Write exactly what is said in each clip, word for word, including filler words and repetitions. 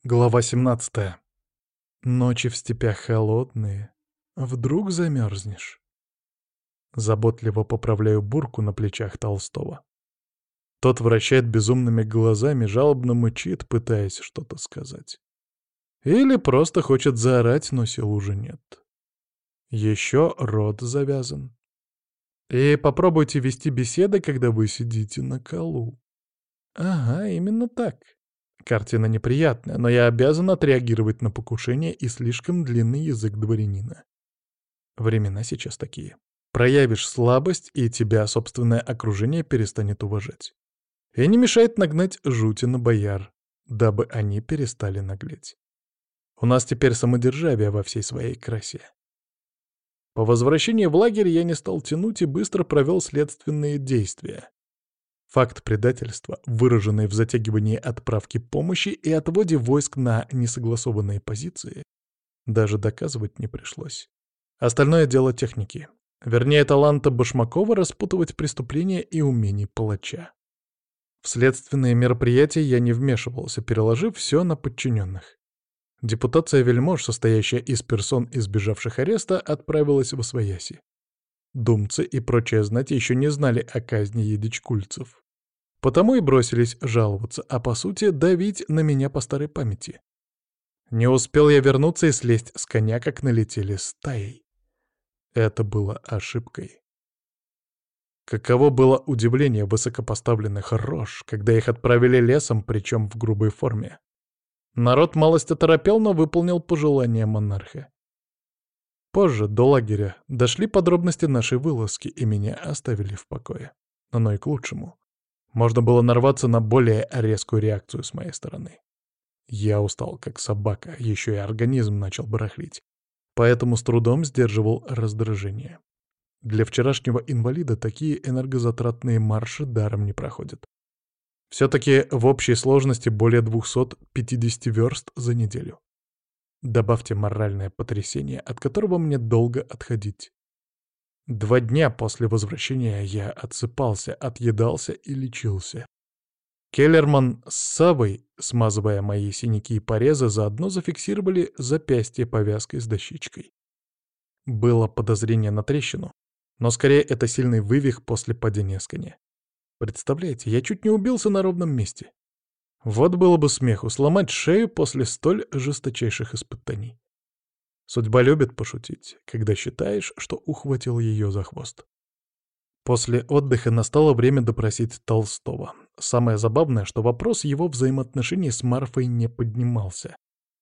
Глава семнадцатая. Ночи в степях холодные. Вдруг замерзнешь. Заботливо поправляю бурку на плечах Толстого. Тот вращает безумными глазами, жалобно мычит, пытаясь что-то сказать. Или просто хочет заорать, но сил уже нет. Еще рот завязан. И попробуйте вести беседы, когда вы сидите на колу. Ага, именно так. Картина неприятная, но я обязан отреагировать на покушение и слишком длинный язык дворянина. Времена сейчас такие. Проявишь слабость, и тебя собственное окружение перестанет уважать. И не мешает нагнать жути на бояр, дабы они перестали наглеть. У нас теперь самодержавие во всей своей красе. По возвращении в лагерь я не стал тянуть и быстро провел следственные действия. Факт предательства, выраженный в затягивании отправки помощи и отводе войск на несогласованные позиции, даже доказывать не пришлось. Остальное дело техники. Вернее, таланта Башмакова распутывать преступления и умений палача. В следственные мероприятия я не вмешивался, переложив все на подчиненных. Депутация вельмож, состоящая из персон, избежавших ареста, отправилась в освояси. Думцы и прочая знать еще не знали о казни едичкульцев. Потому и бросились жаловаться, а по сути давить на меня по старой памяти. Не успел я вернуться и слезть с коня, как налетели стаей. Это было ошибкой. Каково было удивление высокопоставленных рож, когда их отправили лесом, причем в грубой форме. Народ малость оторопел, но выполнил пожелание монарха. Позже, до лагеря, дошли подробности нашей вылазки, и меня оставили в покое. Оно и к лучшему. Можно было нарваться на более резкую реакцию с моей стороны. Я устал, как собака, еще и организм начал барахлить. Поэтому с трудом сдерживал раздражение. Для вчерашнего инвалида такие энергозатратные марши даром не проходят. Все-таки в общей сложности более двухсот пятидесяти верст за неделю. Добавьте моральное потрясение, от которого мне долго отходить. Два дня после возвращения я отсыпался, отъедался и лечился. Келлерман с Савой, смазывая мои синяки и порезы, заодно зафиксировали запястье повязкой с дощечкой. Было подозрение на трещину, но скорее это сильный вывих после падения с коня. Представляете, я чуть не убился на ровном месте. Вот было бы смеху сломать шею после столь жесточайших испытаний. Судьба любит пошутить, когда считаешь, что ухватил ее за хвост. После отдыха настало время допросить Толстого. Самое забавное, что вопрос его взаимоотношений с Марфой не поднимался.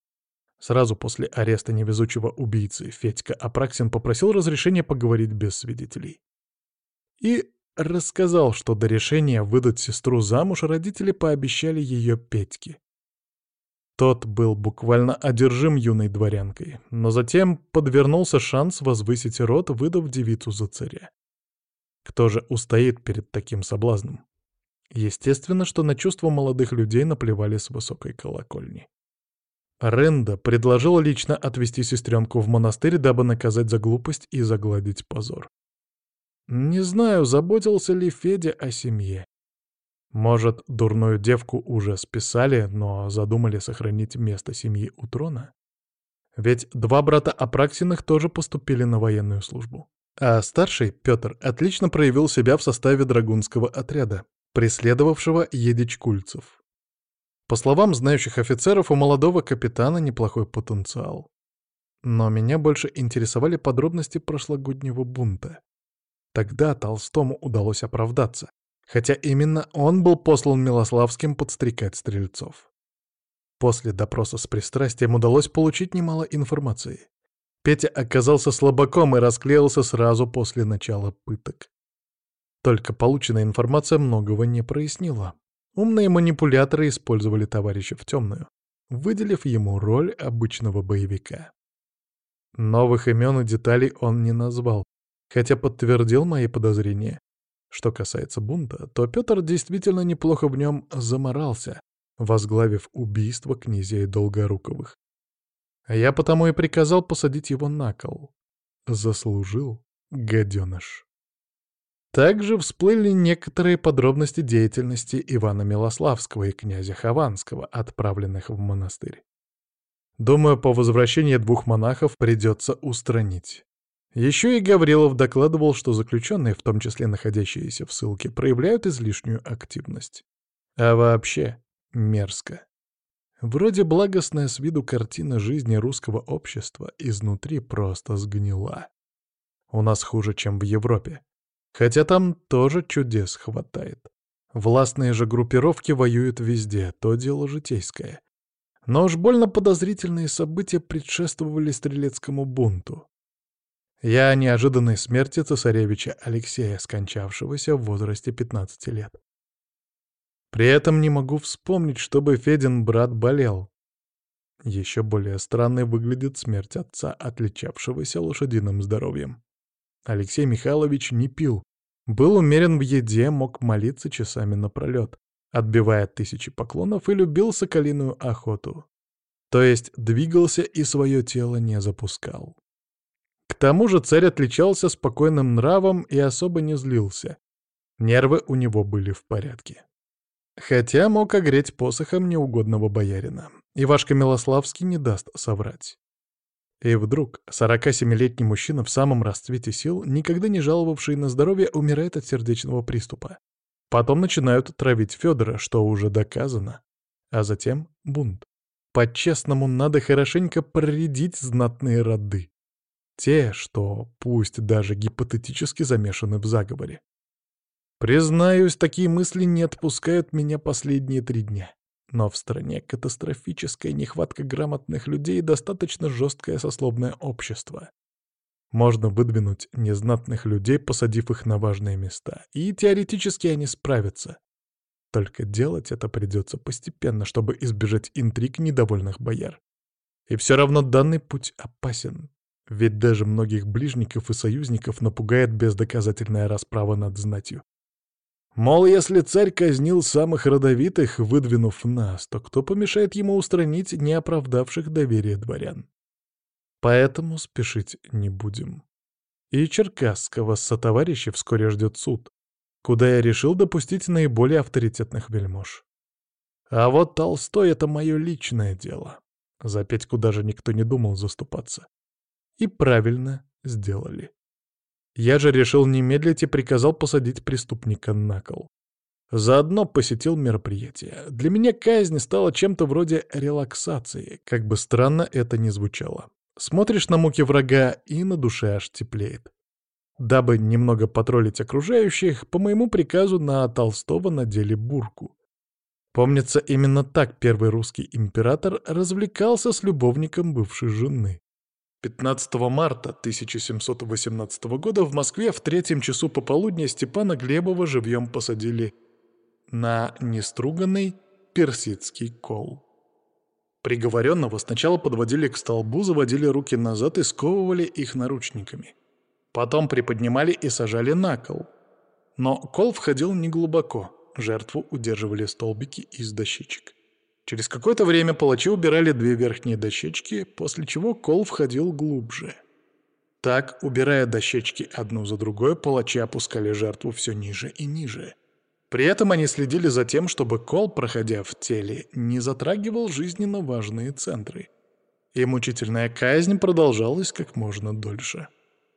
Сразу после ареста невезучего убийцы Федька Апраксин попросил разрешения поговорить без свидетелей. И рассказал, что до решения выдать сестру замуж родители пообещали ее Петьке. Тот был буквально одержим юной дворянкой, но затем подвернулся шанс возвысить род, выдав девицу за царя. Кто же устоит перед таким соблазном? Естественно, что на чувства молодых людей наплевали с высокой колокольни. Ренда предложила лично отвезти сестренку в монастырь, дабы наказать за глупость и загладить позор. Не знаю, заботился ли Федя о семье. Может, дурную девку уже списали, но задумали сохранить место семьи у трона? Ведь два брата Апраксиных тоже поступили на военную службу. А старший, Петр, отлично проявил себя в составе драгунского отряда, преследовавшего едичкульцев. По словам знающих офицеров, у молодого капитана неплохой потенциал. Но меня больше интересовали подробности прошлогоднего бунта. Тогда Толстому удалось оправдаться, хотя именно он был послан Милославским подстрекать стрельцов. После допроса с пристрастием удалось получить немало информации. Петя оказался слабаком и расклеился сразу после начала пыток. Только полученная информация многого не прояснила. Умные манипуляторы использовали товарища в темную, выделив ему роль обычного боевика. Новых имен и деталей он не назвал, хотя подтвердил мои подозрения. Что касается бунта, то Петр действительно неплохо в нем заморался, возглавив убийство князей Долгоруковых. Я потому и приказал посадить его на кол. Заслужил, гаденыш. Также всплыли некоторые подробности деятельности Ивана Милославского и князя Хованского, отправленных в монастырь. Думаю, по возвращении двух монахов придется устранить. Еще и Гаврилов докладывал, что заключенные, в том числе находящиеся в ссылке, проявляют излишнюю активность. А вообще мерзко. Вроде благостная с виду картина жизни русского общества изнутри просто сгнила. У нас хуже, чем в Европе. Хотя там тоже чудес хватает. Властные же группировки воюют везде, то дело житейское. Но уж больно подозрительные события предшествовали стрелецкому бунту. Я о неожиданной смерти цесаревича Алексея, скончавшегося в возрасте пятнадцати лет. При этом не могу вспомнить, чтобы Федин брат болел. Еще более странной выглядит смерть отца, отличавшегося лошадиным здоровьем. Алексей Михайлович не пил, был умерен в еде, мог молиться часами напролет, отбивая тысячи поклонов, и любил соколиную охоту. То есть двигался и свое тело не запускал. К тому же царь отличался спокойным нравом и особо не злился. Нервы у него были в порядке. Хотя мог огреть посохом неугодного боярина. Ивашка Милославский не даст соврать. И вдруг сорокасемилетний мужчина в самом расцвете сил, никогда не жаловавший на здоровье, умирает от сердечного приступа. Потом начинают травить Федора, что уже доказано. А затем бунт. По-честному, надо хорошенько проредить знатные роды. Те, что пусть даже гипотетически замешаны в заговоре. Признаюсь, такие мысли не отпускают меня последние три дня. Но в стране катастрофическая нехватка грамотных людей и достаточно жесткое сословное общество. Можно выдвинуть незнатных людей, посадив их на важные места, и теоретически они справятся. Только делать это придется постепенно, чтобы избежать интриг недовольных бояр. И все равно данный путь опасен. Ведь даже многих ближников и союзников напугает бездоказательная расправа над знатью. Мол, если царь казнил самых родовитых, выдвинув нас, то кто помешает ему устранить неоправдавших доверия дворян? Поэтому спешить не будем. И Черкасского сотоварища вскоре ждет суд, куда я решил допустить наиболее авторитетных вельмож. А вот Толстой — это мое личное дело. За Петьку даже никто не думал заступаться. И правильно сделали. Я же решил не медлить и приказал посадить преступника на кол. Заодно посетил мероприятие. Для меня казнь стала чем-то вроде релаксации, как бы странно это ни звучало. Смотришь на муки врага, и на душе аж теплеет. Дабы немного потроллить окружающих, по моему приказу на Толстого надели бурку. Помнится, именно так первый русский император развлекался с любовником бывшей жены. пятнадцатого марта тысяча семьсот восемнадцатого года в Москве в третьем часу пополудня Степана Глебова живьем посадили на неструганный персидский кол. Приговоренного сначала подводили к столбу, заводили руки назад и сковывали их наручниками. Потом приподнимали и сажали на кол. Но кол входил неглубоко, жертву удерживали столбики из дощечек. Через какое-то время палачи убирали две верхние дощечки, после чего кол входил глубже. Так, убирая дощечки одну за другой, палачи опускали жертву все ниже и ниже. При этом они следили за тем, чтобы кол, проходя в теле, не затрагивал жизненно важные центры. И мучительная казнь продолжалась как можно дольше.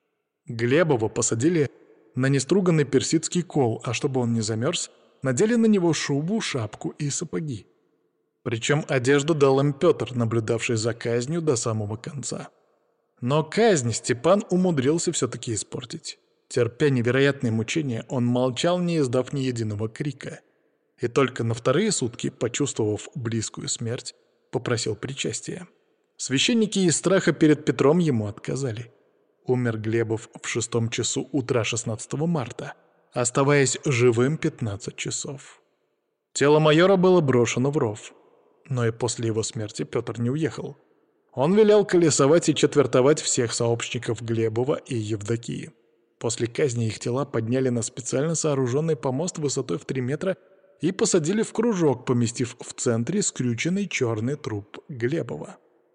Глебова посадили на неструганный персидский кол, а чтобы он не замерз, надели на него шубу, шапку и сапоги. Причем одежду дал им Петр, наблюдавший за казнью до самого конца. Но казнь Степан умудрился все-таки испортить. Терпя невероятные мучения, он молчал, не издав ни единого крика. И только на вторые сутки, почувствовав близкую смерть, попросил причастия. Священники из страха перед Петром ему отказали. Умер Глебов в шестом часу утра шестнадцатого марта, оставаясь живым пятнадцать часов. Тело майора было брошено в ров. Но и после его смерти Петр не уехал. Он велел колесовать и четвертовать всех сообщников Глебова и Евдокии. После казни их тела подняли на специально сооруженный помост высотой в три метра и посадили в кружок, поместив в центре скрюченный черный труп Глебова.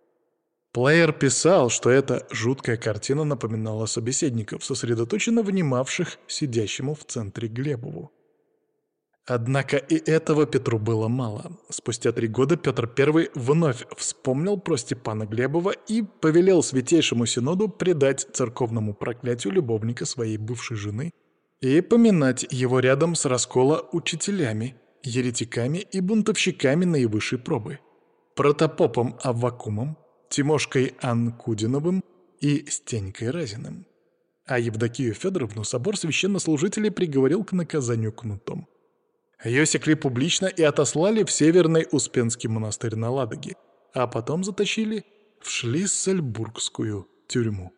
Плеер писал, что эта жуткая картина напоминала собеседников, сосредоточенно внимавших сидящему в центре Глебову. Однако и этого Петру было мало. Спустя три года Петр Первый вновь вспомнил про Степана Глебова и повелел Святейшему Синоду предать церковному проклятию любовника своей бывшей жены и поминать его рядом с раскола учителями, еретиками и бунтовщиками наивысшей пробы, протопопом Аввакумом, Тимошкой Анкудиновым и Стенькой Разиным. А Евдокию Федоровну собор священнослужителей приговорил к наказанию кнутом. Ее секли публично и отослали в Северный Успенский монастырь на Ладоге, а потом затащили в Шлиссельбургскую тюрьму.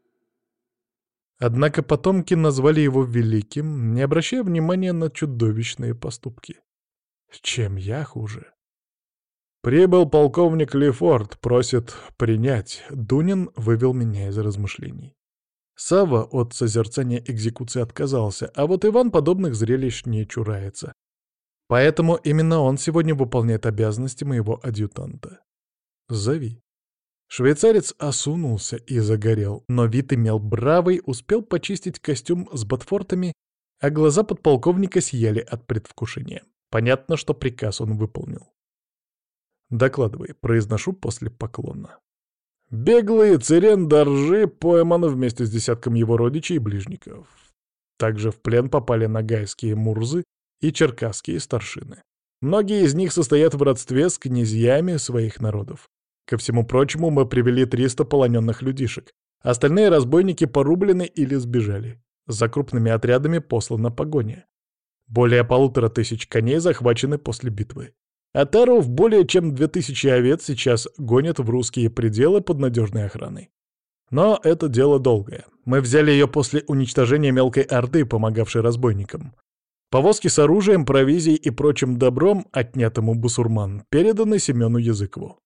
Однако потомки назвали его великим, не обращая внимания на чудовищные поступки. Чем я хуже? «Прибыл полковник Лефорт, просит принять». Дунин вывел меня из размышлений. Савва от созерцания экзекуции отказался, а вот Иван подобных зрелищ не чурается. Поэтому именно он сегодня выполняет обязанности моего адъютанта. Зови. Швейцарец осунулся и загорел, но вид имел бравый, успел почистить костюм с ботфортами, а глаза подполковника сияли от предвкушения. Понятно, что приказ он выполнил. «Докладывай», — произношу после поклона. Беглый Цирен Доржи пойман вместе с десятком его родичей и ближников. Также в плен попали ногайские мурзы и черкасские старшины. Многие из них состоят в родстве с князьями своих народов. Ко всему прочему, мы привели триста полоненных людишек. Остальные разбойники порублены или сбежали. За крупными отрядами послана погоня. Более полутора тысяч коней захвачены после битвы. Атаров более чем две тысячи овец сейчас гонят в русские пределы под надежной охраной. Но это дело долгое. Мы взяли ее после уничтожения мелкой орды, помогавшей разбойникам. Повозки с оружием, провизией и прочим добром, отнятым у бусурман, переданы Семену Языкову.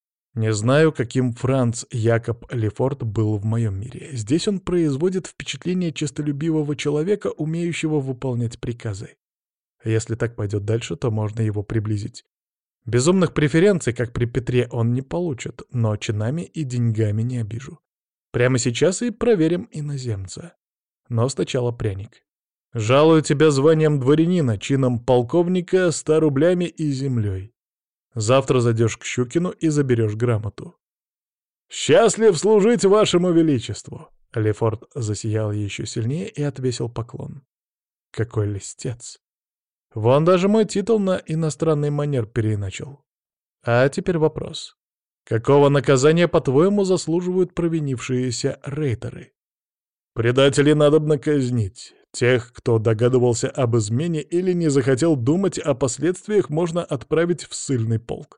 Не знаю, каким Франц Якоб Лефорт был в моем мире. Здесь он производит впечатление честолюбивого человека, умеющего выполнять приказы. Если так пойдет дальше, то можно его приблизить. Безумных преференций, как при Петре, он не получит, но чинами и деньгами не обижу. Прямо сейчас и проверим иноземца. Но сначала пряник. Жалую тебя званием дворянина, чином полковника, ста рублями и землей. Завтра зайдешь к Щукину и заберешь грамоту. «Счастлив служить вашему величеству!» Лефорт засиял еще сильнее и отвесил поклон. Какой листец! Вон даже мой титул на иностранный манер переиначил. А теперь вопрос. Какого наказания, по-твоему, заслуживают провинившиеся рейтеры? Предателей надобно казнить. Тех, кто догадывался об измене или не захотел думать о последствиях, можно отправить в ссыльный полк.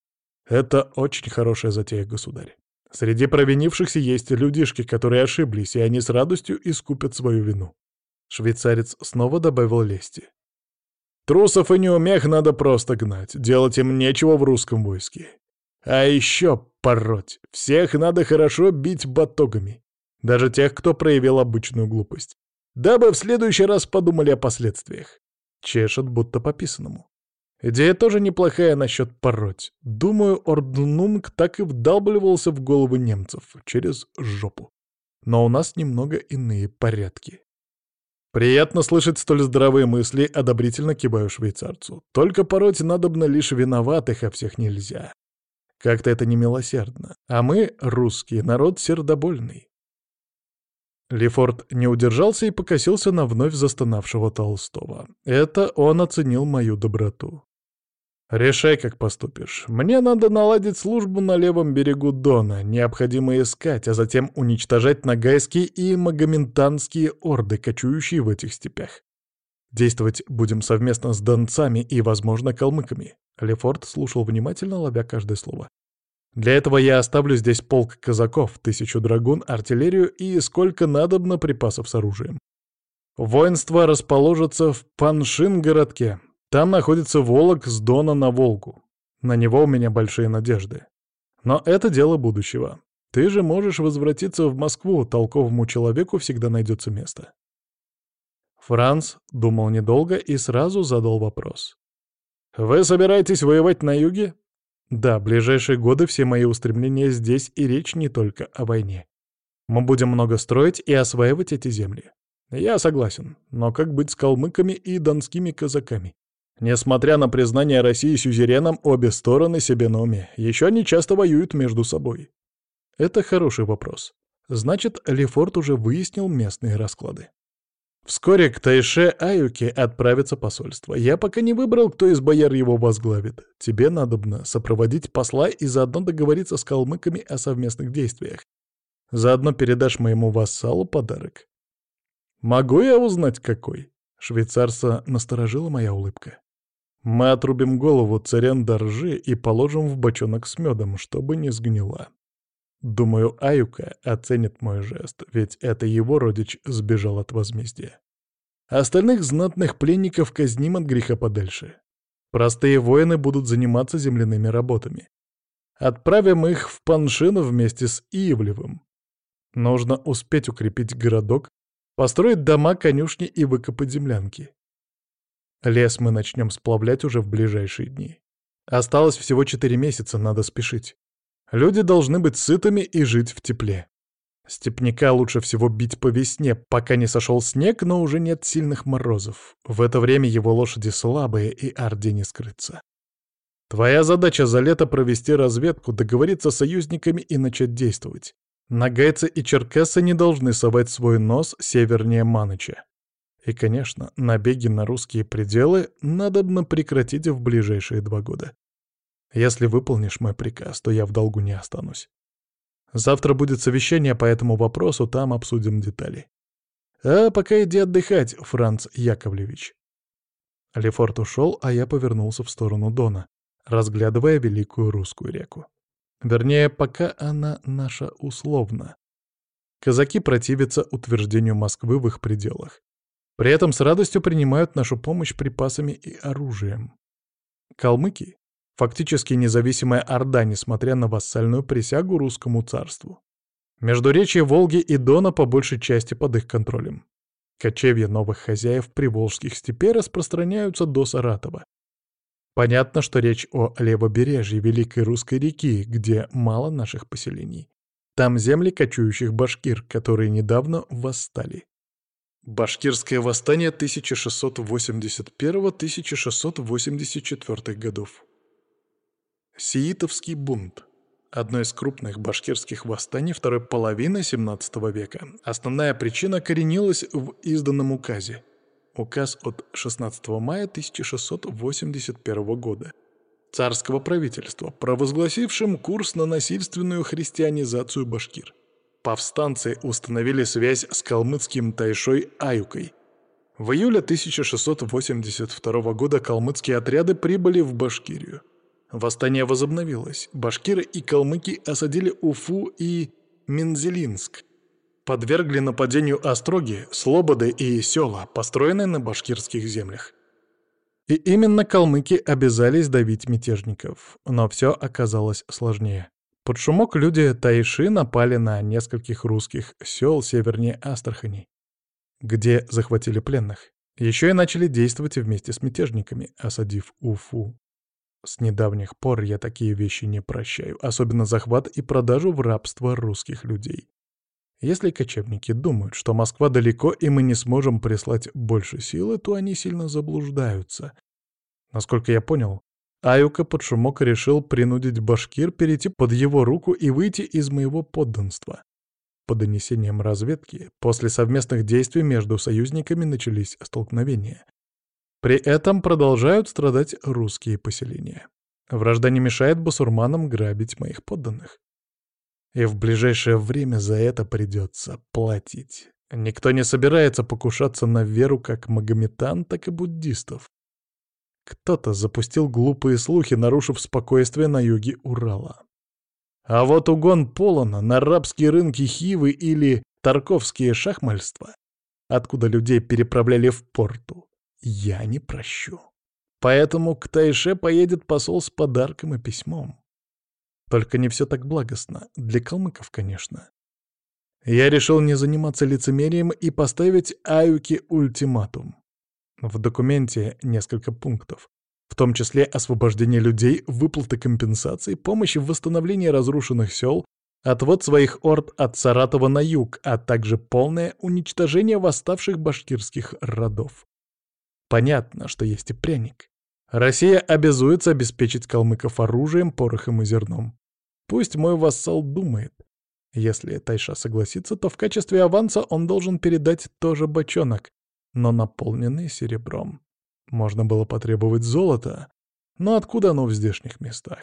Это очень хорошая затея, государь. Среди провинившихся есть людишки, которые ошиблись, и они с радостью искупят свою вину. Швейцарец снова добавил лести. Трусов и неумех надо просто гнать, делать им нечего в русском войске. А еще пороть. Всех надо хорошо бить батогами. Даже тех, кто проявил обычную глупость. Дабы в следующий раз подумали о последствиях. Чешет, будто по писанному. Идея тоже неплохая насчет пороть. Думаю, Орднунг так и вдалбливался в головы немцев через жопу. Но у нас немного иные порядки. Приятно слышать столь здравые мысли, одобрительно киваю швейцарцу. Только пороть надобно лишь виноватых, а всех нельзя. Как-то это немилосердно. А мы, русские, народ сердобольный. Лефорт не удержался и покосился на вновь застонавшего Толстого. Это он оценил мою доброту. «Решай, как поступишь. Мне надо наладить службу на левом берегу Дона. Необходимо искать, а затем уничтожать ногайские и магометанские орды, кочующие в этих степях. Действовать будем совместно с донцами и, возможно, калмыками». Лефорт слушал внимательно, ловя каждое слово. «Для этого я оставлю здесь полк казаков, тысячу драгун, артиллерию и сколько надобно припасов с оружием. Воинство расположится в Паншин-городке. Там находится Волок с Дона на Волгу. На него у меня большие надежды. Но это дело будущего. Ты же можешь возвратиться в Москву, толковому человеку всегда найдется место». Франц думал недолго и сразу задал вопрос. «Вы собираетесь воевать на юге?» «Да, ближайшие годы все мои устремления здесь, и речь не только о войне. Мы будем много строить и осваивать эти земли. Я согласен, но как быть с калмыками и донскими казаками? Несмотря на признание России сюзереном, обе стороны себе на уме. Еще они часто воюют между собой. Это хороший вопрос. Значит, Лефорт уже выяснил местные расклады. Вскоре к Тайше Аюке отправится посольство. Я пока не выбрал, кто из бояр его возглавит. Тебе надобно сопроводить посла и заодно договориться с калмыками о совместных действиях. Заодно передашь моему вассалу подарок. Могу я узнать, какой? Швейцарца насторожила моя улыбка. Мы отрубим голову царян-доржи и положим в бочонок с медом, чтобы не сгнила. Думаю, Аюка оценит мой жест, ведь это его родич сбежал от возмездия. Остальных знатных пленников казним от греха подальше. Простые воины будут заниматься земляными работами. Отправим их в Паншин вместе с Иевлевым. Нужно успеть укрепить городок, построить дома, конюшни и выкопать землянки. Лес мы начнем сплавлять уже в ближайшие дни. Осталось всего четыре месяца, надо спешить. Люди должны быть сытыми и жить в тепле. Степняка лучше всего бить по весне, пока не сошел снег, но уже нет сильных морозов. В это время его лошади слабые, и Орде не скрыться. Твоя задача за лето провести разведку, договориться с союзниками и начать действовать. Нагайцы и черкессы не должны совать свой нос севернее Маныча. И, конечно, набеги на русские пределы надобно прекратить в ближайшие два года. Если выполнишь мой приказ, то я в долгу не останусь. Завтра будет совещание по этому вопросу, там обсудим детали. А пока иди отдыхать, Франц Яковлевич. Лефорт ушел, а я повернулся в сторону Дона, разглядывая великую русскую реку. Вернее, пока она наша условно. Казаки противятся утверждению Москвы в их пределах. При этом с радостью принимают нашу помощь припасами и оружием. Калмыки — фактически независимая орда, несмотря на вассальную присягу русскому царству. Междуречье Волги и Дона по большей части под их контролем. Кочевья новых хозяев приволжских степей распространяются до Саратова. Понятно, что речь о левобережье Великой Русской реки, где мало наших поселений. Там земли кочующих башкир, которые недавно восстали. Башкирское восстание тысяча шестьсот восемьдесят первого — тысяча шестьсот восемьдесят четвёртого годов. Сиитовский бунт. Одно из крупных башкирских восстаний второй половины семнадцатого века. Основная причина коренилась в изданном указе. Указ от шестнадцатого мая тысяча шестьсот восемьдесят первого года. Царского правительства, провозгласившим курс на насильственную христианизацию башкир. Повстанцы установили связь с калмыцким тайшой Аюкой. В июле тысяча шестьсот восемьдесят второго года калмыцкие отряды прибыли в Башкирию. Восстание возобновилось. Башкиры и калмыки осадили Уфу и Мензелинск. Подвергли нападению остроги, слободы и села, построенные на башкирских землях. И именно калмыки обязались давить мятежников. Но все оказалось сложнее. Под шумок люди Тайши напали на нескольких русских сел севернее Астрахани, где захватили пленных. Еще и начали действовать вместе с мятежниками, осадив Уфу. С недавних пор я такие вещи не прощаю, особенно захват и продажу в рабство русских людей. Если кочевники думают, что Москва далеко и мы не сможем прислать больше силы, то они сильно заблуждаются. Насколько я понял, Аюка под шумок решил принудить башкир перейти под его руку и выйти из моего подданства. По донесениям разведки, после совместных действий между союзниками начались столкновения. При этом продолжают страдать русские поселения. Вражда не мешает басурманам грабить моих подданных. И в ближайшее время за это придется платить. Никто не собирается покушаться на веру как магометан, так и буддистов. Кто-то запустил глупые слухи, нарушив спокойствие на юге Урала. А вот угон полона на рабские рынки Хивы или тарковские шахмальства, откуда людей переправляли в порту, я не прощу. Поэтому к Тайше поедет посол с подарком и письмом. Только не все так благостно. Для калмыков, конечно. Я решил не заниматься лицемерием и поставить Аюке ультиматум. В документе несколько пунктов, в том числе освобождение людей, выплаты компенсаций, помощь в восстановлении разрушенных сел, отвод своих орд от Саратова на юг, а также полное уничтожение восставших башкирских родов. Понятно, что есть и пряник. Россия обязуется обеспечить калмыков оружием, порохом и зерном. Пусть мой вассал думает. Если Тайша согласится, то в качестве аванса он должен передать тоже бочонок, но наполненный серебром. Можно было потребовать золота, но откуда оно в здешних местах?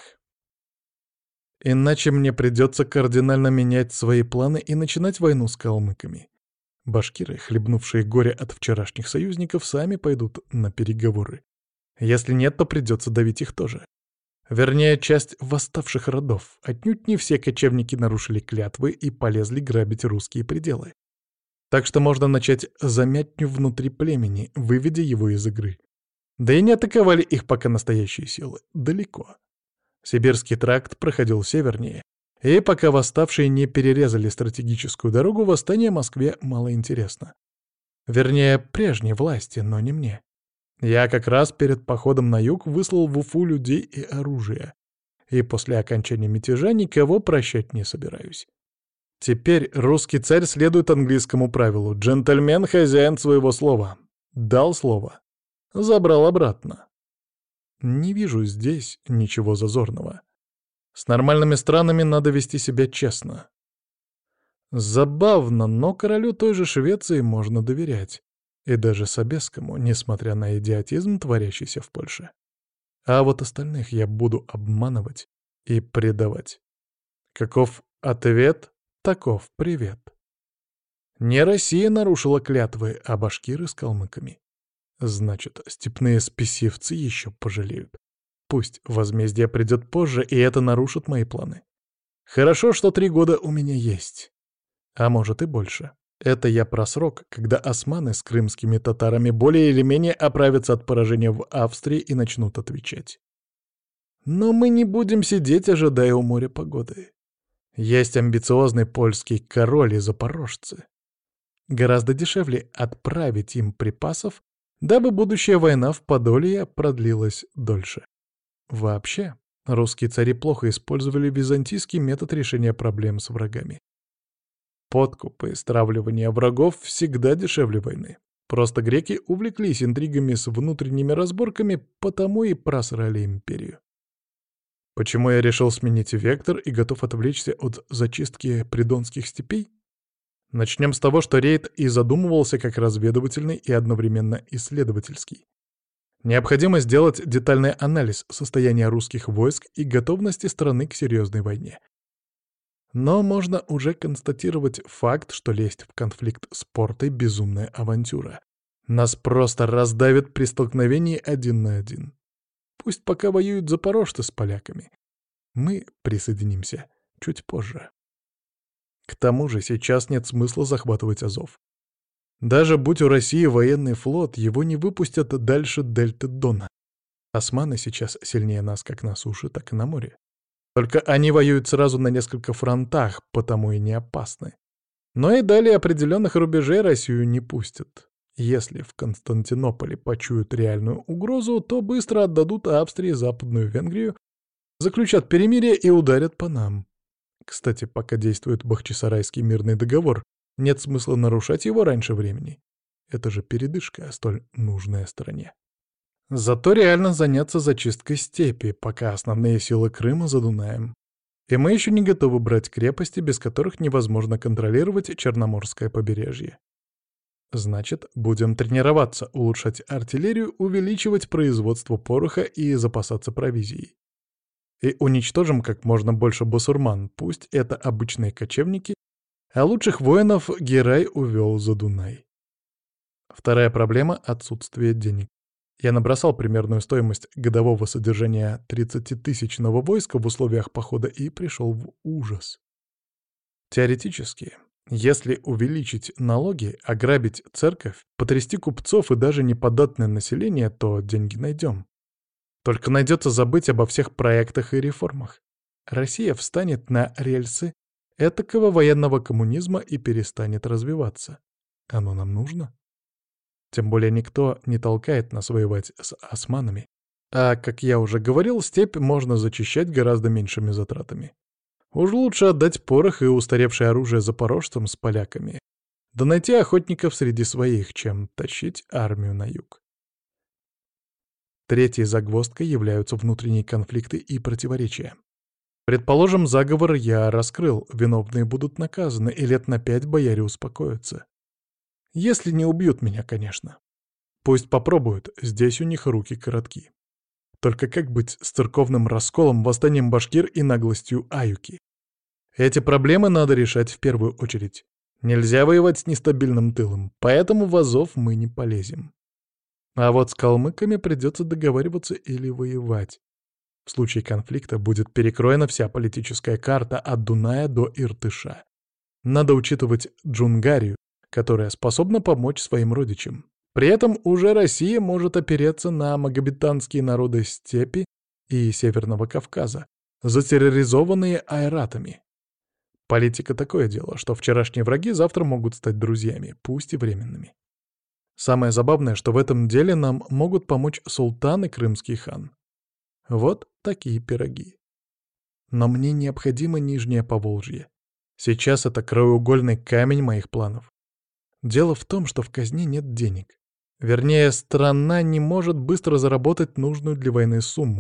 Иначе мне придется кардинально менять свои планы и начинать войну с калмыками. Башкиры, хлебнувшие горе от вчерашних союзников, сами пойдут на переговоры. Если нет, то придется давить их тоже. Вернее, часть восставших родов. Отнюдь не все кочевники нарушили клятвы и полезли грабить русские пределы. Так что можно начать замятню внутри племени, выведя его из игры. Да и не атаковали их пока настоящие силы. Далеко. Сибирский тракт проходил севернее, и пока восставшие не перерезали стратегическую дорогу, восстание Москве мало интересно. Вернее, прежней власти, но не мне. Я как раз перед походом на юг выслал в Уфу людей и оружие. И после окончания мятежа никого прощать не собираюсь. Теперь русский царь следует английскому правилу: джентльмен — хозяин своего слова. Дал слово. Забрал обратно. Не вижу здесь ничего зазорного. С нормальными странами надо вести себя честно. Забавно, но королю той же Швеции можно доверять. И даже Собесскому, несмотря на идиотизм, творящийся в Польше. А вот остальных я буду обманывать и предавать. Каков ответ, таков привет. Не Россия нарушила клятвы, а башкиры с калмыками. Значит, степные спесивцы еще пожалеют. Пусть возмездие придет позже, и это нарушит мои планы. Хорошо, что три года у меня есть. А может и больше. Это я про срок, когда османы с крымскими татарами более или менее оправятся от поражения в Австрии и начнут отвечать. Но мы не будем сидеть, ожидая у моря погоды. Есть амбициозный польский король и запорожцы. Гораздо дешевле отправить им припасов, дабы будущая война в Подолье продлилась дольше. Вообще, русские цари плохо использовали византийский метод решения проблем с врагами. Подкуп и стравливание врагов всегда дешевле войны. Просто греки увлеклись интригами с внутренними разборками, потому и просрали империю. Почему я решил сменить вектор и готов отвлечься от зачистки придонских степей? Начнем с того, что рейд и задумывался как разведывательный и одновременно исследовательский. Необходимо сделать детальный анализ состояния русских войск и готовности страны к серьезной войне. Но можно уже констатировать факт, что лезть в конфликт с Портой — безумная авантюра. Нас просто раздавят при столкновении один на один. Пусть пока воюют запорожцы с поляками. Мы присоединимся чуть позже. К тому же сейчас нет смысла захватывать Азов. Даже будь у России военный флот, его не выпустят дальше дельты Дона. Османы сейчас сильнее нас как на суше, так и на море. Только они воюют сразу на несколько фронтах, потому и не опасны. Но и далее определенных рубежей Россию не пустят. Если в Константинополе почуют реальную угрозу, то быстро отдадут Австрии Западную Венгрию, заключат перемирие и ударят по нам. Кстати, пока действует Бахчисарайский мирный договор, нет смысла нарушать его раньше времени. Это же передышка, столь нужная стране. Зато реально заняться зачисткой степи, пока основные силы Крыма за Дунаем. И мы еще не готовы брать крепости, без которых невозможно контролировать Черноморское побережье. Значит, будем тренироваться, улучшать артиллерию, увеличивать производство пороха и запасаться провизией. И уничтожим как можно больше басурман, пусть это обычные кочевники, а лучших воинов Герай увел за Дунай. Вторая проблема — отсутствие денег. Я набросал примерную стоимость годового содержания тридцатитысячного войска в условиях похода и пришел в ужас. Теоретически, если увеличить налоги, ограбить церковь, потрясти купцов и даже неподатное население, то деньги найдем. Только найдется забыть обо всех проектах и реформах. Россия встанет на рельсы этакого военного коммунизма и перестанет развиваться. Оно нам нужно? Тем более никто не толкает нас воевать с османами. А, как я уже говорил, степь можно зачищать гораздо меньшими затратами. Уж лучше отдать порох и устаревшее оружие запорожцам с поляками, да найти охотников среди своих, чем тащить армию на юг. Третьей загвоздкой являются внутренние конфликты и противоречия. Предположим, заговор я раскрыл, виновные будут наказаны, и лет на пять бояре успокоятся. Если не убьют меня, конечно. Пусть попробуют, здесь у них руки коротки. Только как быть с церковным расколом, восстанием башкир и наглостью Аюки? Эти проблемы надо решать в первую очередь. Нельзя воевать с нестабильным тылом, поэтому в Азов мы не полезем. А вот с калмыками придется договариваться или воевать. В случае конфликта будет перекроена вся политическая карта от Дуная до Иртыша. Надо учитывать Джунгарию, которая способна помочь своим родичам. При этом уже Россия может опереться на магометанские народы степи и Северного Кавказа, затерроризованные айратами. Политика — такое дело, что вчерашние враги завтра могут стать друзьями, пусть и временными. Самое забавное, что в этом деле нам могут помочь султан и крымский хан. Вот такие пироги. Но мне необходимо Нижнее Поволжье. Сейчас это краеугольный камень моих планов. Дело в том, что в казне нет денег. Вернее, страна не может быстро заработать нужную для войны сумму.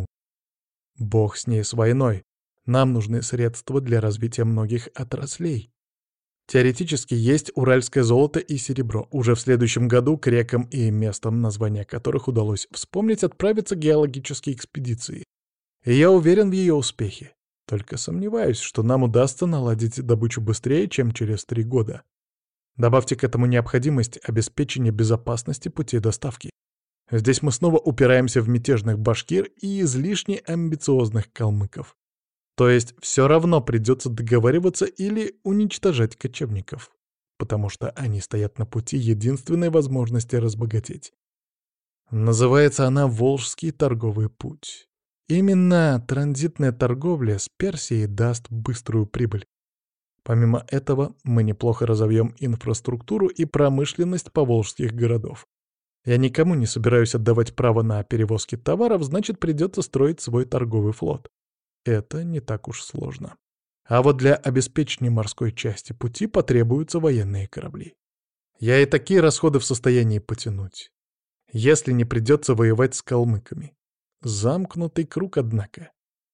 Бог с ней, с войной. Нам нужны средства для развития многих отраслей. Теоретически есть уральское золото и серебро. Уже в следующем году к рекам и местам, названия которых удалось вспомнить, отправятся геологические экспедиции. И я уверен в ее успехе. Только сомневаюсь, что нам удастся наладить добычу быстрее, чем через три года. Добавьте к этому необходимость обеспечения безопасности путей доставки. Здесь мы снова упираемся в мятежных башкир и излишне амбициозных калмыков. То есть все равно придется договариваться или уничтожать кочевников, потому что они стоят на пути единственной возможности разбогатеть. Называется она «Волжский торговый путь». Именно транзитная торговля с Персией даст быструю прибыль. Помимо этого, мы неплохо разовьем инфраструктуру и промышленность поволжских городов. Я никому не собираюсь отдавать право на перевозки товаров, значит, придется строить свой торговый флот. Это не так уж сложно. А вот для обеспечения морской части пути потребуются военные корабли. Я и такие расходы в состоянии потянуть. Если не придется воевать с калмыками. Замкнутый круг, однако.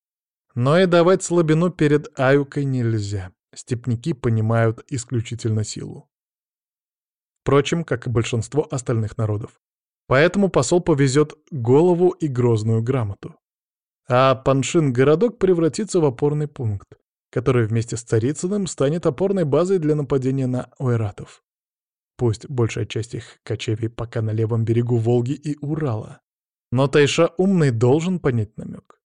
Но и давать слабину перед Аюкой нельзя. Степняки понимают исключительно силу. Впрочем, как и большинство остальных народов. Поэтому посол повезет голову и грозную грамоту. А Паншин-городок превратится в опорный пункт, который вместе с Царицыным станет опорной базой для нападения на ойратов. Пусть большая часть их кочевий пока на левом берегу Волги и Урала. Но Тайша умный должен понять намек.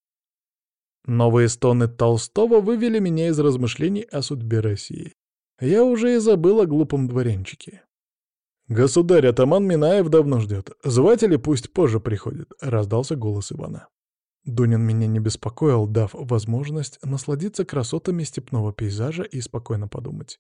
Новые стоны Толстого вывели меня из размышлений о судьбе России. Я уже и забыл о глупом дворянчике. «Государь, атаман Минаев давно ждет. Звать или пусть позже приходит?» — раздался голос Ивана. Дунин меня не беспокоил, дав возможность насладиться красотами степного пейзажа и спокойно подумать.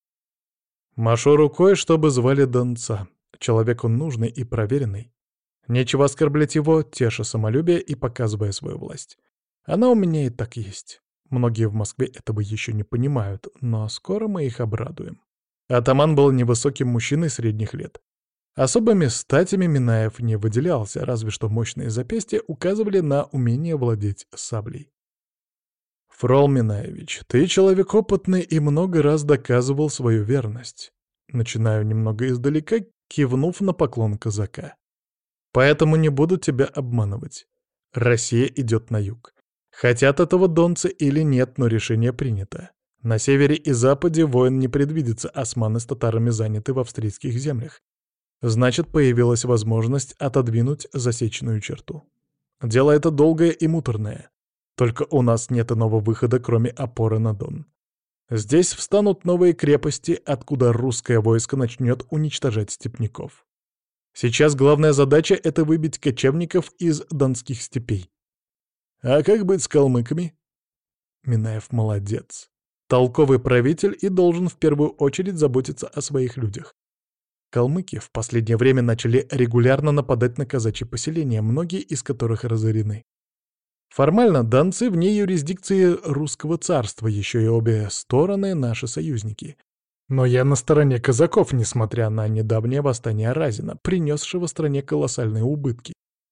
Машу рукой, чтобы звали Донца. Человек он нужный и проверенный. Нечего оскорблять его, теша самолюбие и показывая свою власть. Она у меня и так есть. Многие в Москве этого еще не понимают, но скоро мы их обрадуем. Атаман был невысоким мужчиной средних лет. Особыми статями Минаев не выделялся, разве что мощные запястья указывали на умение владеть саблей. «Фрол Минаевич, ты человек опытный и много раз доказывал свою верность». Начинаю немного издалека, кивнув на поклон казака. «Поэтому не буду тебя обманывать. Россия идет на юг. Хотят этого донцы или нет, но решение принято. На севере и западе войн не предвидится, османы с татарами заняты в австрийских землях. Значит, появилась возможность отодвинуть засеченную черту. Дело это долгое и муторное. Только у нас нет иного выхода, кроме опоры на Дон. Здесь встанут новые крепости, откуда русское войско начнет уничтожать степняков. Сейчас главная задача — это выбить кочевников из донских степей. А как быть с калмыками? Минаев молодец. Толковый правитель и должен в первую очередь заботиться о своих людях. Калмыки в последнее время начали регулярно нападать на казачьи поселения, многие из которых разорены. Формально донцы вне юрисдикции русского царства, еще и обе стороны наши союзники. Но я на стороне казаков, несмотря на недавнее восстание Разина, принесшего стране колоссальные убытки.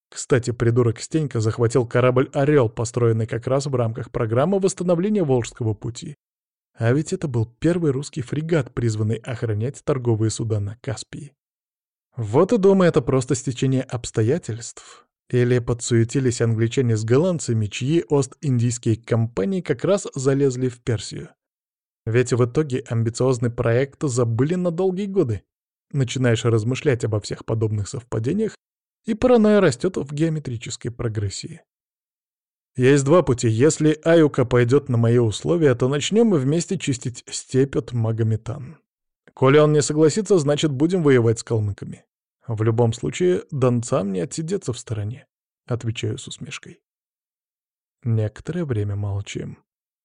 Кстати, придурок Стенька захватил корабль «Орел», построенный как раз в рамках программы восстановления Волжского пути. А ведь это был первый русский фрегат, призванный охранять торговые суда на Каспии. Вот и думаю, это просто стечение обстоятельств. Или подсуетились англичане с голландцами, чьи Ост-Индийские компании как раз залезли в Персию. Ведь в итоге амбициозный проект забыли на долгие годы. Начинаешь размышлять обо всех подобных совпадениях, и паранойя растет в геометрической прогрессии. Есть два пути. Если Аюка пойдет на мои условия, то начнем мы вместе чистить степь от Магометан. Коли он не согласится, значит, будем воевать с калмыками. В любом случае, донцам не отсидеться в стороне, отвечаю с усмешкой. Некоторое время молчим.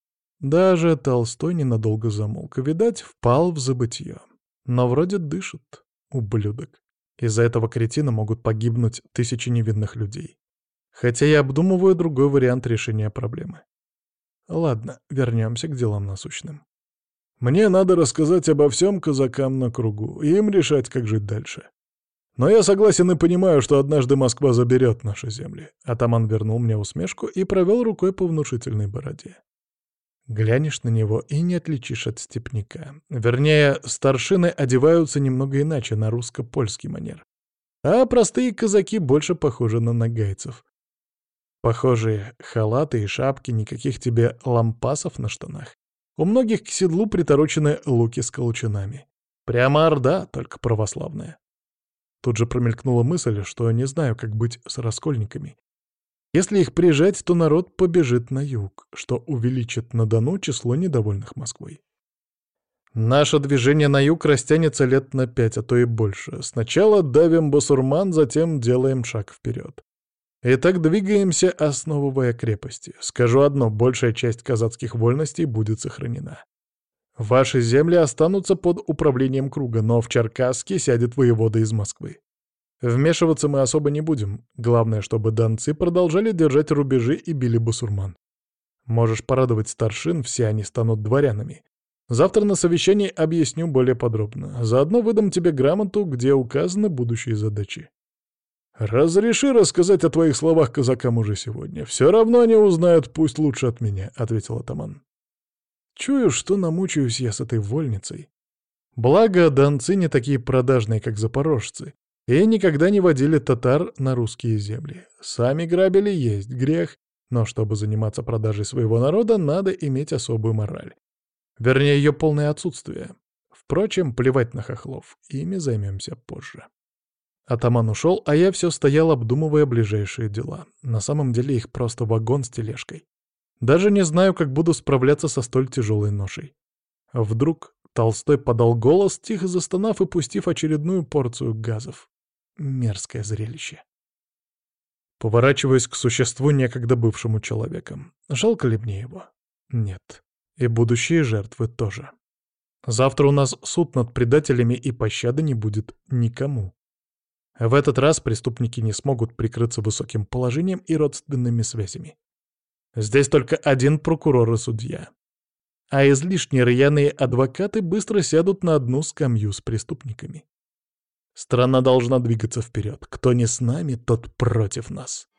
Даже Толстой ненадолго замолк, видать, впал в забытье. Но вроде дышит, ублюдок. Из-за этого кретина могут погибнуть тысячи невинных людей. Хотя я обдумываю другой вариант решения проблемы. Ладно, вернемся к делам насущным. Мне надо рассказать обо всем казакам на кругу, и им решать, как жить дальше. Но я согласен и понимаю, что однажды Москва заберет наши земли. Атаман вернул мне усмешку и провел рукой по внушительной бороде. Глянешь на него и не отличишь от степняка. Вернее, старшины одеваются немного иначе, на русско-польский манер. А простые казаки больше похожи на нагайцев. Похожие халаты и шапки, никаких тебе лампасов на штанах. У многих к седлу приторочены луки с колчанами. Прямо орда, только православная. Тут же промелькнула мысль, что не знаю, как быть с раскольниками. Если их прижать, то народ побежит на юг, что увеличит на Дону число недовольных Москвой. Наше движение на юг растянется лет на пять, а то и больше. Сначала давим басурман, затем делаем шаг вперед. И так двигаемся, основывая крепости. Скажу одно, большая часть казацких вольностей будет сохранена. Ваши земли останутся под управлением круга, но в Черкасске сядет воевода из Москвы. Вмешиваться мы особо не будем. Главное, чтобы донцы продолжали держать рубежи и били басурман. Можешь порадовать старшин, все они станут дворянами. Завтра на совещании объясню более подробно. Заодно выдам тебе грамоту, где указаны будущие задачи. «Разреши рассказать о твоих словах казакам уже сегодня. Все равно они узнают, пусть лучше от меня», — ответил атаман. Чую, что намучаюсь я с этой вольницей. Благо, донцы не такие продажные, как запорожцы, и никогда не водили татар на русские земли. Сами грабили, есть грех, но чтобы заниматься продажей своего народа, надо иметь особую мораль. Вернее, ее полное отсутствие. Впрочем, плевать на хохлов, ими займемся позже. Атаман ушел, а я все стоял, обдумывая ближайшие дела. На самом деле их просто вагон с тележкой. Даже не знаю, как буду справляться со столь тяжелой ношей. Вдруг Толстой подал голос, тихо застонав и пустив очередную порцию газов. Мерзкое зрелище. Поворачиваясь к существу, некогда бывшему человеком. Жалко ли мне его? Нет. И будущие жертвы тоже. Завтра у нас суд над предателями, и пощады не будет никому. В этот раз преступники не смогут прикрыться высоким положением и родственными связями. Здесь только один прокурор и судья. А излишне рьяные адвокаты быстро сядут на одну скамью с преступниками. Страна должна двигаться вперед. Кто не с нами, тот против нас.